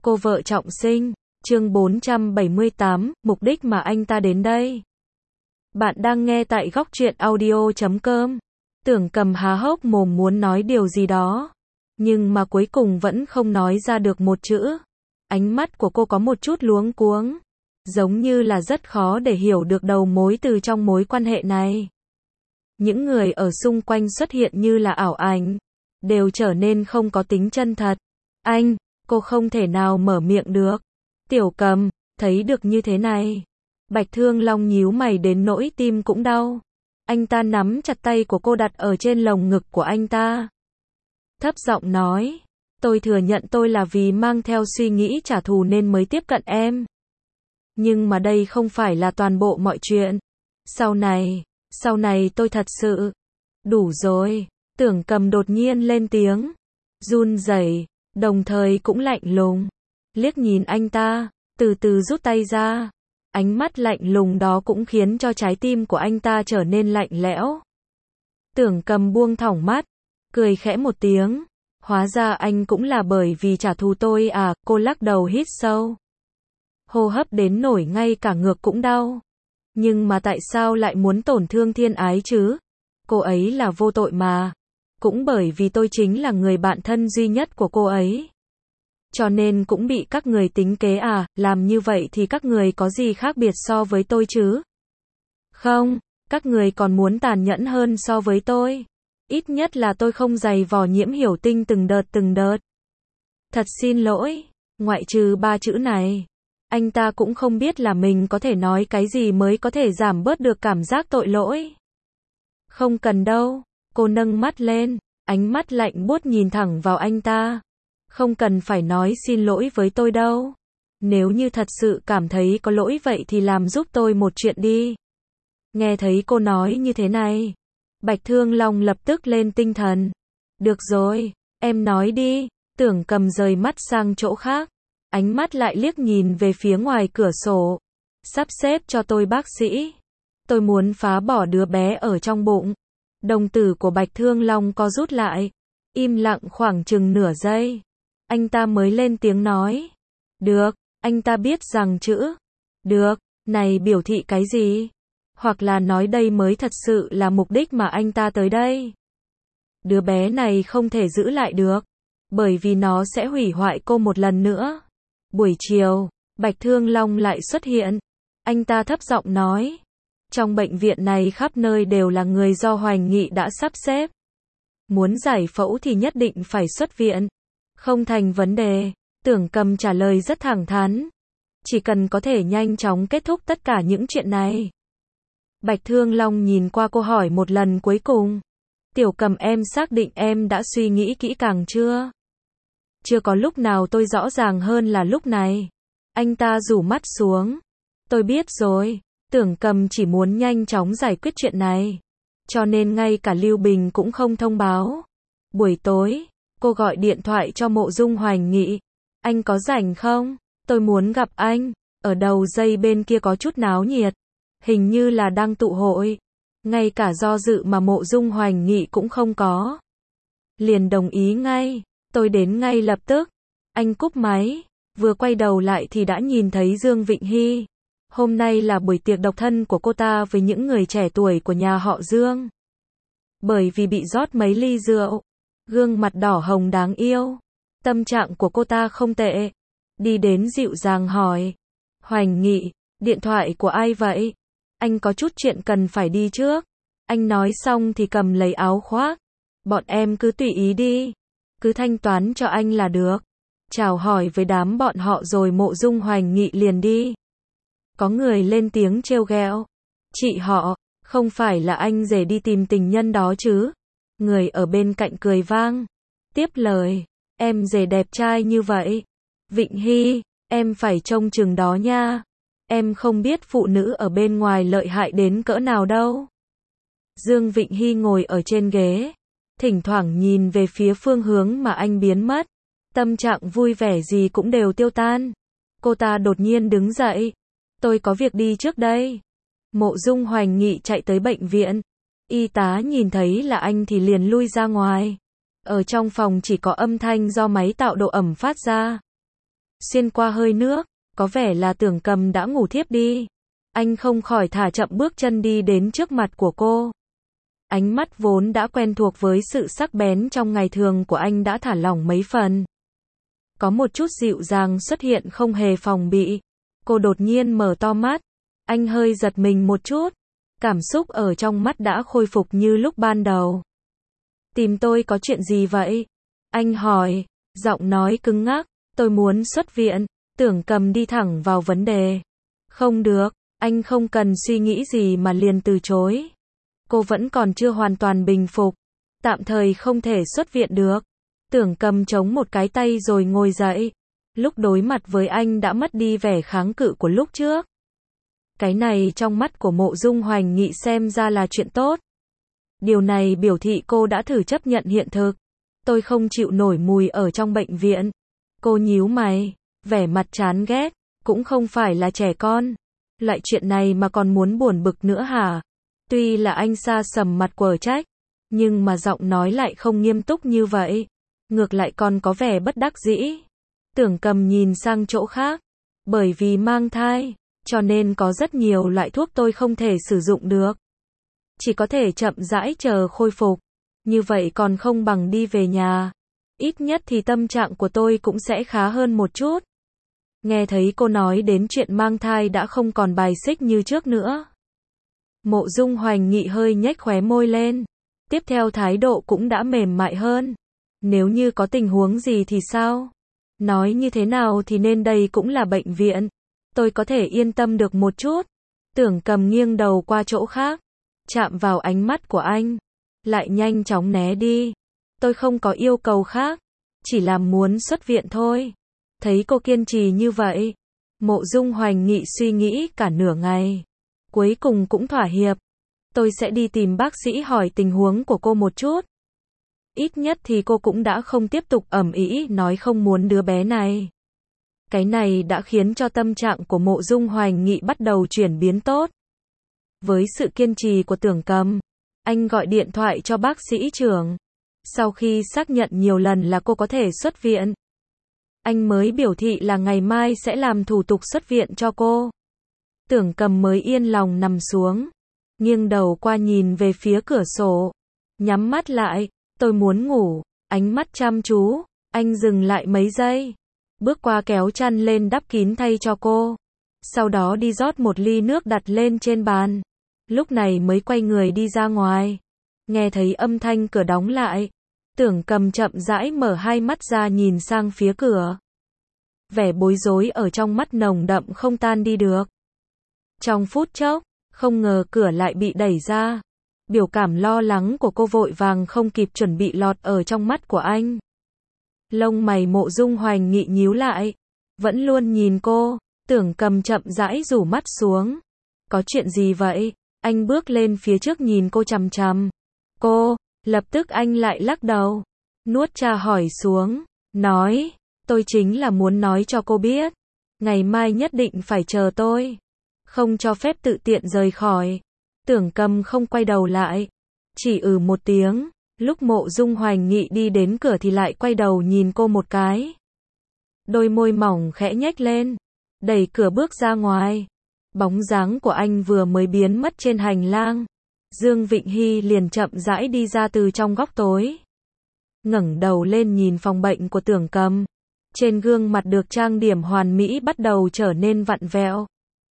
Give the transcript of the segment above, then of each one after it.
Cô vợ trọng sinh, chương 478, mục đích mà anh ta đến đây. Bạn đang nghe tại góc truyện audio.com. Tưởng Cầm há hốc mồm muốn nói điều gì đó, nhưng mà cuối cùng vẫn không nói ra được một chữ. Ánh mắt của cô có một chút luống cuống, giống như là rất khó để hiểu được đầu mối từ trong mối quan hệ này. Những người ở xung quanh xuất hiện như là ảo ảnh, đều trở nên không có tính chân thật. Cô không thể nào mở miệng được. Tiểu Cầm, thấy được như thế này. Bạch Thương Long nhíu mày đến nỗi tim cũng đau. Anh ta nắm chặt tay của cô đặt ở trên lồng ngực của anh ta. Thấp giọng nói, tôi thừa nhận tôi là vì mang theo suy nghĩ trả thù nên mới tiếp cận em. Nhưng mà đây không phải là toàn bộ mọi chuyện. Sau này tôi thật sự... Đủ rồi, Tưởng Cầm đột nhiên lên tiếng. Run rẩy, đồng thời cũng lạnh lùng. Liếc nhìn anh ta, từ từ rút tay ra. Ánh mắt lạnh lùng đó cũng khiến cho trái tim của anh ta trở nên lạnh lẽo. Tưởng Cầm buông thõng mắt, cười khẽ một tiếng. Hóa ra anh cũng là bởi vì trả thù tôi à, cô lắc đầu hít sâu. Hô hấp đến nổi ngay cả ngực cũng đau. Nhưng mà tại sao lại muốn tổn thương Thiên Ái chứ? Cô ấy là vô tội mà. Cũng bởi vì tôi chính là người bạn thân duy nhất của cô ấy. Cho nên cũng bị các người tính kế à, làm như vậy thì các người có gì khác biệt so với tôi chứ? Không, các người còn muốn tàn nhẫn hơn so với tôi. Ít nhất là tôi không giày vò Nhiễm Hiểu Tinh từng đợt. Thật xin lỗi, ngoại trừ 3 chữ này. Anh ta cũng không biết là mình có thể nói cái gì mới có thể giảm bớt được cảm giác tội lỗi. Không cần đâu, cô nâng mắt lên, ánh mắt lạnh buốt nhìn thẳng vào anh ta. Không cần phải nói xin lỗi với tôi đâu. Nếu như thật sự cảm thấy có lỗi vậy thì làm giúp tôi một chuyện đi. Nghe thấy cô nói như thế này, Bạch Thương Long lập tức lên tinh thần. Được rồi, em nói đi. Tưởng Cầm rời mắt sang chỗ khác, ánh mắt lại liếc nhìn về phía ngoài cửa sổ. Sắp xếp cho tôi bác sĩ. Tôi muốn phá bỏ đứa bé ở trong bụng. Đồng tử của Bạch Thương Long co rút lại, im lặng khoảng chừng nửa giây. Anh ta mới lên tiếng nói. Được, anh ta biết rằng chữ được này biểu thị cái gì? Hoặc là nói đây mới thật sự là mục đích mà anh ta tới đây. Đứa bé này không thể giữ lại được, bởi vì nó sẽ hủy hoại cô một lần nữa. Buổi chiều, Bạch Thương Long lại xuất hiện. Anh ta thấp giọng nói. Trong bệnh viện này khắp nơi đều là người do Hoành Nghị đã sắp xếp. Muốn giải phẫu thì nhất định phải xuất viện. Không thành vấn đề, Tưởng Cầm trả lời rất thẳng thắn. Chỉ cần có thể nhanh chóng kết thúc tất cả những chuyện này. Bạch Thương Long nhìn qua cô hỏi một lần cuối cùng. Tiểu Cầm, em xác định em đã suy nghĩ kỹ càng chưa? Chưa có lúc nào tôi rõ ràng hơn là lúc này. Anh ta rủ mắt xuống. Tôi biết rồi. Tưởng Cầm chỉ muốn nhanh chóng giải quyết chuyện này. Cho nên ngay cả Lưu Bình cũng không thông báo. Buổi tối, cô gọi điện thoại cho Mộ Dung Hoành Nghị. Anh có rảnh không? Tôi muốn gặp anh. Ở đầu dây bên kia có chút náo nhiệt. Hình như là đang tụ hội. Ngay cả do dự mà Mộ Dung Hoành Nghị cũng không có. Liền đồng ý ngay. Tôi đến ngay lập tức. Anh cúp máy. Vừa quay đầu lại thì đã nhìn thấy Dương Vịnh Hy. Hôm nay là buổi tiệc độc thân của cô ta với những người trẻ tuổi của nhà họ Dương. Bởi vì bị rót mấy ly rượu, gương mặt đỏ hồng đáng yêu. Tâm trạng của cô ta không tệ. Đi đến dịu dàng hỏi. Hoành Nghị, điện thoại của ai vậy? Anh có chút chuyện cần phải đi trước. Anh nói xong thì cầm lấy áo khoác. Bọn em cứ tùy ý đi. Cứ thanh toán cho anh là được. Chào hỏi với đám bọn họ rồi Mộ Dung Hoành Nghị liền đi. Có người lên tiếng trêu ghẹo. Chị họ, không phải là anh rể đi tìm tình nhân đó chứ? Người ở bên cạnh cười vang. Tiếp lời, em rể đẹp trai như vậy. Vịnh Hy, em phải trông chừng đó nha. Em không biết phụ nữ ở bên ngoài lợi hại đến cỡ nào đâu. Dương Vịnh Hy ngồi ở trên ghế, thỉnh thoảng nhìn về phía phương hướng mà anh biến mất. Tâm trạng vui vẻ gì cũng đều tiêu tan. Cô ta đột nhiên đứng dậy. Tôi có việc đi trước đây. Mộ Dung Hoành Nghị chạy tới bệnh viện. Y tá nhìn thấy là anh thì liền lui ra ngoài. Ở trong phòng chỉ có âm thanh do máy tạo độ ẩm phát ra. xuyên qua hơi nước, có vẻ là Tưởng Cầm đã ngủ thiếp đi. Anh không khỏi thả chậm bước chân đi đến trước mặt của cô. Ánh mắt vốn đã quen thuộc với sự sắc bén trong ngày thường của anh đã thả lỏng mấy phần. Có một chút dịu dàng xuất hiện không hề phòng bị. Cô đột nhiên mở to mắt. Anh hơi giật mình một chút. Cảm xúc ở trong mắt đã khôi phục như lúc ban đầu. Tìm tôi có chuyện gì vậy? Anh hỏi, giọng nói cứng ngắc. Tôi muốn xuất viện. Tưởng Cầm đi thẳng vào vấn đề. Không được, anh không cần suy nghĩ gì mà liền từ chối. Cô vẫn còn chưa hoàn toàn bình phục. Tạm thời không thể xuất viện được. Tưởng Cầm chống một cái tay rồi ngồi dậy. Lúc đối mặt với anh đã mất đi vẻ kháng cự của lúc trước. Cái này trong mắt của Mộ Dung Hoành Nghị xem ra là chuyện tốt. Điều này biểu thị cô đã thử chấp nhận hiện thực. Tôi không chịu nổi mùi ở trong bệnh viện. Cô nhíu mày, vẻ mặt chán ghét, cũng không phải là trẻ con. Loại chuyện này mà còn muốn buồn bực nữa hả? Tuy là anh sa sầm mặt quở trách, nhưng mà giọng nói lại không nghiêm túc như vậy. Ngược lại còn có vẻ bất đắc dĩ. Tưởng Cầm nhìn sang chỗ khác. Bởi vì mang thai, cho nên có rất nhiều loại thuốc tôi không thể sử dụng được. Chỉ có thể chậm rãi chờ khôi phục. Như vậy còn không bằng đi về nhà. Ít nhất thì tâm trạng của tôi cũng sẽ khá hơn một chút. Nghe thấy cô nói đến chuyện mang thai đã không còn bài xích như trước nữa. Mộ Dung Hoành Nghị hơi nhếch khóe môi lên. Tiếp theo thái độ cũng đã mềm mại hơn. Nếu như có tình huống gì thì sao? Nói như thế nào thì nên đây cũng là bệnh viện. Tôi có thể yên tâm được một chút. Tưởng Cầm nghiêng đầu qua chỗ khác. Chạm vào ánh mắt của anh. Lại nhanh chóng né đi. Tôi không có yêu cầu khác. Chỉ là muốn xuất viện thôi. Thấy cô kiên trì như vậy. Mộ Dung Hoành Nghị suy nghĩ cả nửa ngày. Cuối cùng cũng thỏa hiệp. Tôi sẽ đi tìm bác sĩ hỏi tình huống của cô một chút. Ít nhất thì cô cũng đã không tiếp tục ầm ĩ nói không muốn đứa bé này. Cái này đã khiến cho tâm trạng của Mộ Dung Hoành Nghị bắt đầu chuyển biến tốt. Với sự kiên trì của Tưởng Cầm, anh gọi điện thoại cho bác sĩ trưởng. Sau khi xác nhận nhiều lần là cô có thể xuất viện, anh mới biểu thị là ngày mai sẽ làm thủ tục xuất viện cho cô. Tưởng Cầm mới yên lòng nằm xuống, nghiêng đầu qua nhìn về phía cửa sổ, nhắm mắt lại. Tôi muốn ngủ. Ánh mắt chăm chú. Anh dừng lại mấy giây, bước qua kéo chăn lên đắp kín thay cho cô. Sau đó đi rót một ly nước đặt lên trên bàn. Lúc này mới quay người đi ra ngoài. Nghe thấy âm thanh cửa đóng lại. Tưởng Cầm chậm rãi mở hai mắt ra nhìn sang phía cửa. Vẻ bối rối ở trong mắt nồng đậm không tan đi được. Trong phút chốc, không ngờ cửa lại bị đẩy ra. Biểu cảm lo lắng của cô vội vàng không kịp chuẩn bị lọt ở trong mắt của anh. Lông mày Mộ Dung Hoành Nghị nhíu lại. Vẫn luôn nhìn cô. Tưởng Cầm chậm rãi rủ mắt xuống. Có chuyện gì vậy? Anh bước lên phía trước nhìn cô chằm chằm. Cô, lập tức anh lại lắc đầu. Nuốt trà hỏi xuống. Nói, tôi chính là muốn nói cho cô biết. Ngày mai nhất định phải chờ tôi. Không cho phép tự tiện rời khỏi. Tưởng Cầm không quay đầu lại. Chỉ một tiếng. Lúc Mộ Dung Hoành Nghị đi đến cửa thì lại quay đầu nhìn cô một cái. Đôi môi mỏng khẽ nhếch lên. Đẩy cửa bước ra ngoài. Bóng dáng của anh vừa mới biến mất trên hành lang. Dương Vịnh Hy liền chậm rãi đi ra từ trong góc tối. Ngẩng đầu lên nhìn phòng bệnh của Tưởng Cầm. Trên gương mặt được trang điểm hoàn mỹ bắt đầu trở nên vặn vẹo.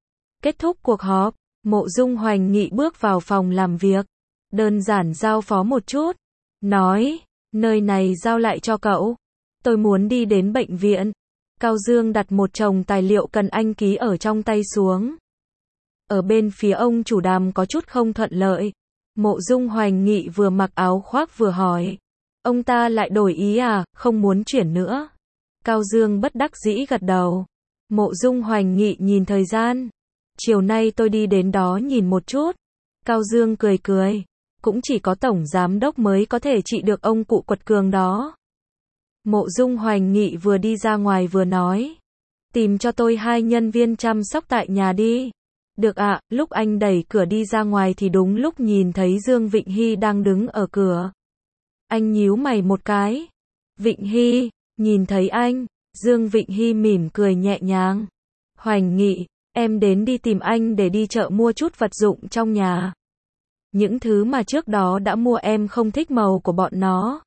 Kết thúc cuộc họp, Mộ Dung Hoành Nghị bước vào phòng làm việc. Đơn giản giao phó một chút. Nói, nơi này giao lại cho cậu. Tôi muốn đi đến bệnh viện. Cao Dương đặt một chồng tài liệu cần anh ký ở trong tay xuống. Ở bên phía ông chủ Đàm có chút không thuận lợi. Mộ Dung Hoành Nghị vừa mặc áo khoác vừa hỏi. Ông ta lại đổi ý à, không muốn chuyển nữa. Cao Dương bất đắc dĩ gật đầu. Mộ Dung Hoành Nghị nhìn thời gian. Chiều nay tôi đi đến đó nhìn một chút. Cao Dương cười cười. Cũng chỉ có tổng giám đốc mới có thể trị được ông cụ quật cường đó. Mộ Dung Hoành Nghị vừa đi ra ngoài vừa nói. Tìm cho tôi 2 nhân viên chăm sóc tại nhà đi. Được ạ. Lúc anh đẩy cửa đi ra ngoài thì đúng lúc nhìn thấy Dương Vịnh Hy đang đứng ở cửa. Anh nhíu mày một cái. Vịnh Hy, nhìn thấy anh, Dương Vịnh Hy mỉm cười nhẹ nhàng. Hoành Nghị, em đến đi tìm anh để đi chợ mua chút vật dụng trong nhà. Những thứ mà trước đó đã mua em không thích màu của bọn nó,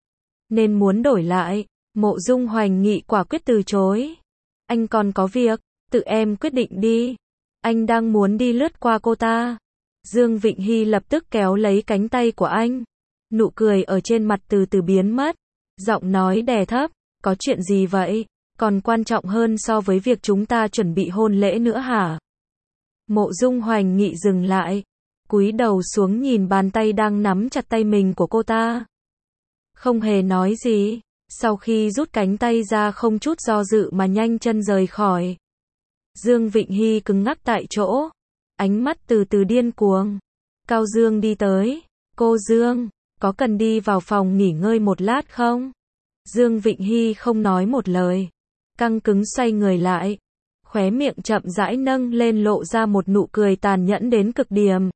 nên muốn đổi lại. Mộ Dung Hoành Nghị quả quyết từ chối. Anh còn có việc, tự em quyết định đi. Anh đang muốn đi lướt qua cô ta. Dương Vịnh Hy lập tức kéo lấy cánh tay của anh. Nụ cười ở trên mặt từ từ biến mất. Giọng nói đè thấp, có chuyện gì vậy? Còn quan trọng hơn so với việc chúng ta chuẩn bị hôn lễ nữa hả? Mộ Dung Hoành Nghị dừng lại, cúi đầu xuống nhìn bàn tay đang nắm chặt tay mình của cô ta. Không hề nói gì, sau khi rút cánh tay ra không chút do dự mà nhanh chân rời khỏi. Dương Vịnh Hy cứng ngắc tại chỗ, ánh mắt từ từ điên cuồng. Cao Dương đi tới, cô Dương, có cần đi vào phòng nghỉ ngơi một lát không? Dương Vịnh Hy không nói một lời, căng cứng xoay người lại, khóe miệng chậm rãi nâng lên lộ ra một nụ cười tàn nhẫn đến cực điểm.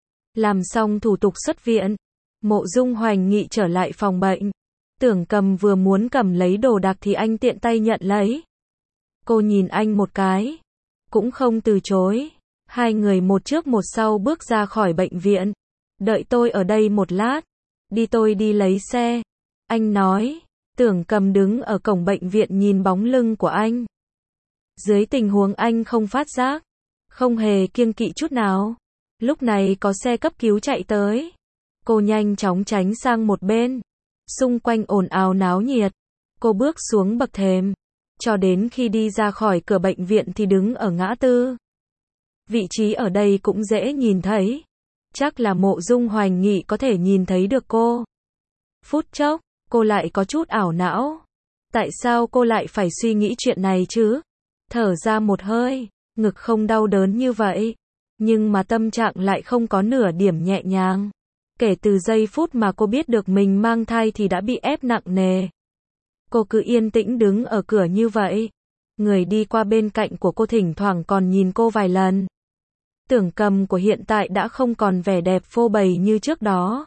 Làm xong thủ tục xuất viện, Mộ Dung Hoành Nghị trở lại phòng bệnh. Tưởng Cầm vừa muốn cầm lấy đồ đạc thì anh tiện tay nhận lấy. Cô nhìn anh một cái, cũng không từ chối. Hai người một trước một sau bước ra khỏi bệnh viện. Đợi tôi ở đây một lát, đi tôi đi lấy xe. Anh nói. Tưởng Cầm đứng ở cổng bệnh viện nhìn bóng lưng của anh. Dưới tình huống anh không phát giác, không hề kiêng kỵ chút nào, lúc này có xe cấp cứu chạy tới. Cô nhanh chóng tránh sang một bên. Xung quanh ồn ào náo nhiệt. Cô bước xuống bậc thềm. Cho đến khi đi ra khỏi cửa bệnh viện thì đứng ở ngã tư. Vị trí ở đây cũng dễ nhìn thấy. Chắc là Mộ Dung Hoành Nghị có thể nhìn thấy được cô. Phút chốc, cô lại có chút ảo não. Tại sao cô lại phải suy nghĩ chuyện này chứ? Thở ra một hơi, ngực không đau đớn như vậy. Nhưng mà tâm trạng lại không có nửa điểm nhẹ nhàng. Kể từ giây phút mà cô biết được mình mang thai thì đã bị ép nặng nề. Cô cứ yên tĩnh đứng ở cửa như vậy. Người đi qua bên cạnh của cô thỉnh thoảng còn nhìn cô vài lần. Tưởng Cầm của hiện tại đã không còn vẻ đẹp phô bày như trước đó.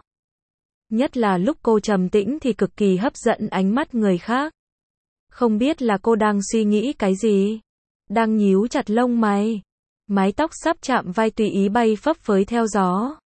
Nhất là lúc cô trầm tĩnh thì cực kỳ hấp dẫn ánh mắt người khác. Không biết là cô đang suy nghĩ cái gì? Đang nhíu chặt lông mày. Mái tóc sắp chạm vai tùy ý bay phấp phới theo gió.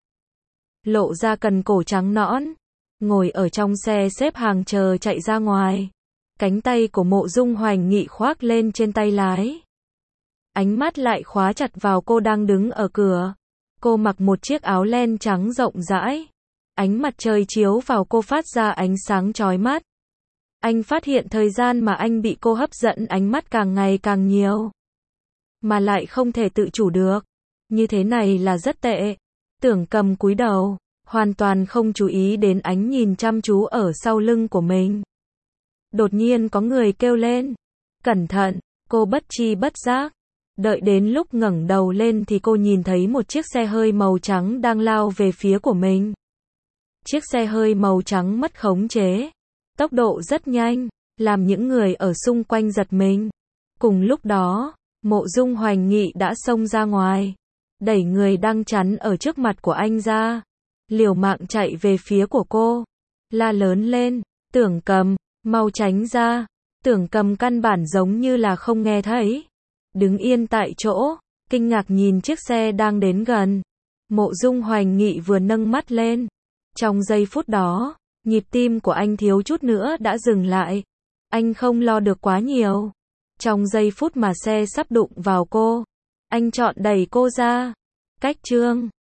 Lộ ra cần cổ trắng nõn. Ngồi ở trong xe xếp hàng chờ chạy ra ngoài. Cánh tay của Mộ Dung Hoành Nghị khoác lên trên tay lái. Ánh mắt lại khóa chặt vào cô đang đứng ở cửa. Cô mặc một chiếc áo len trắng rộng rãi. Ánh mặt trời chiếu vào cô phát ra ánh sáng chói mắt. Anh phát hiện thời gian mà anh bị cô hấp dẫn ánh mắt càng ngày càng nhiều. Mà lại không thể tự chủ được. Như thế này là rất tệ. Tưởng Cầm cúi đầu, hoàn toàn không chú ý đến ánh nhìn chăm chú ở sau lưng của mình. Đột nhiên có người kêu lên. Cẩn thận, cô bất tri bất giác. Đợi đến lúc ngẩng đầu lên thì cô nhìn thấy một chiếc xe hơi màu trắng đang lao về phía của mình. Chiếc xe hơi màu trắng mất khống chế. Tốc độ rất nhanh, làm những người ở xung quanh giật mình. Cùng lúc đó, Mộ Dung Hoành Nghị đã xông ra ngoài. Đẩy người đang chắn ở trước mặt của anh ra. Liều mạng chạy về phía của cô. La lớn lên, Tưởng Cầm, mau tránh ra. Tưởng Cầm căn bản giống như là không nghe thấy. Đứng yên tại chỗ, kinh ngạc nhìn chiếc xe đang đến gần. Mộ Dung Hoành Nghị vừa nâng mắt lên. Trong giây phút đó, nhịp tim của anh thiếu chút nữa đã dừng lại. Anh không lo được quá nhiều. Trong giây phút mà xe sắp đụng vào cô, anh chọn đẩy cô ra. Cách chương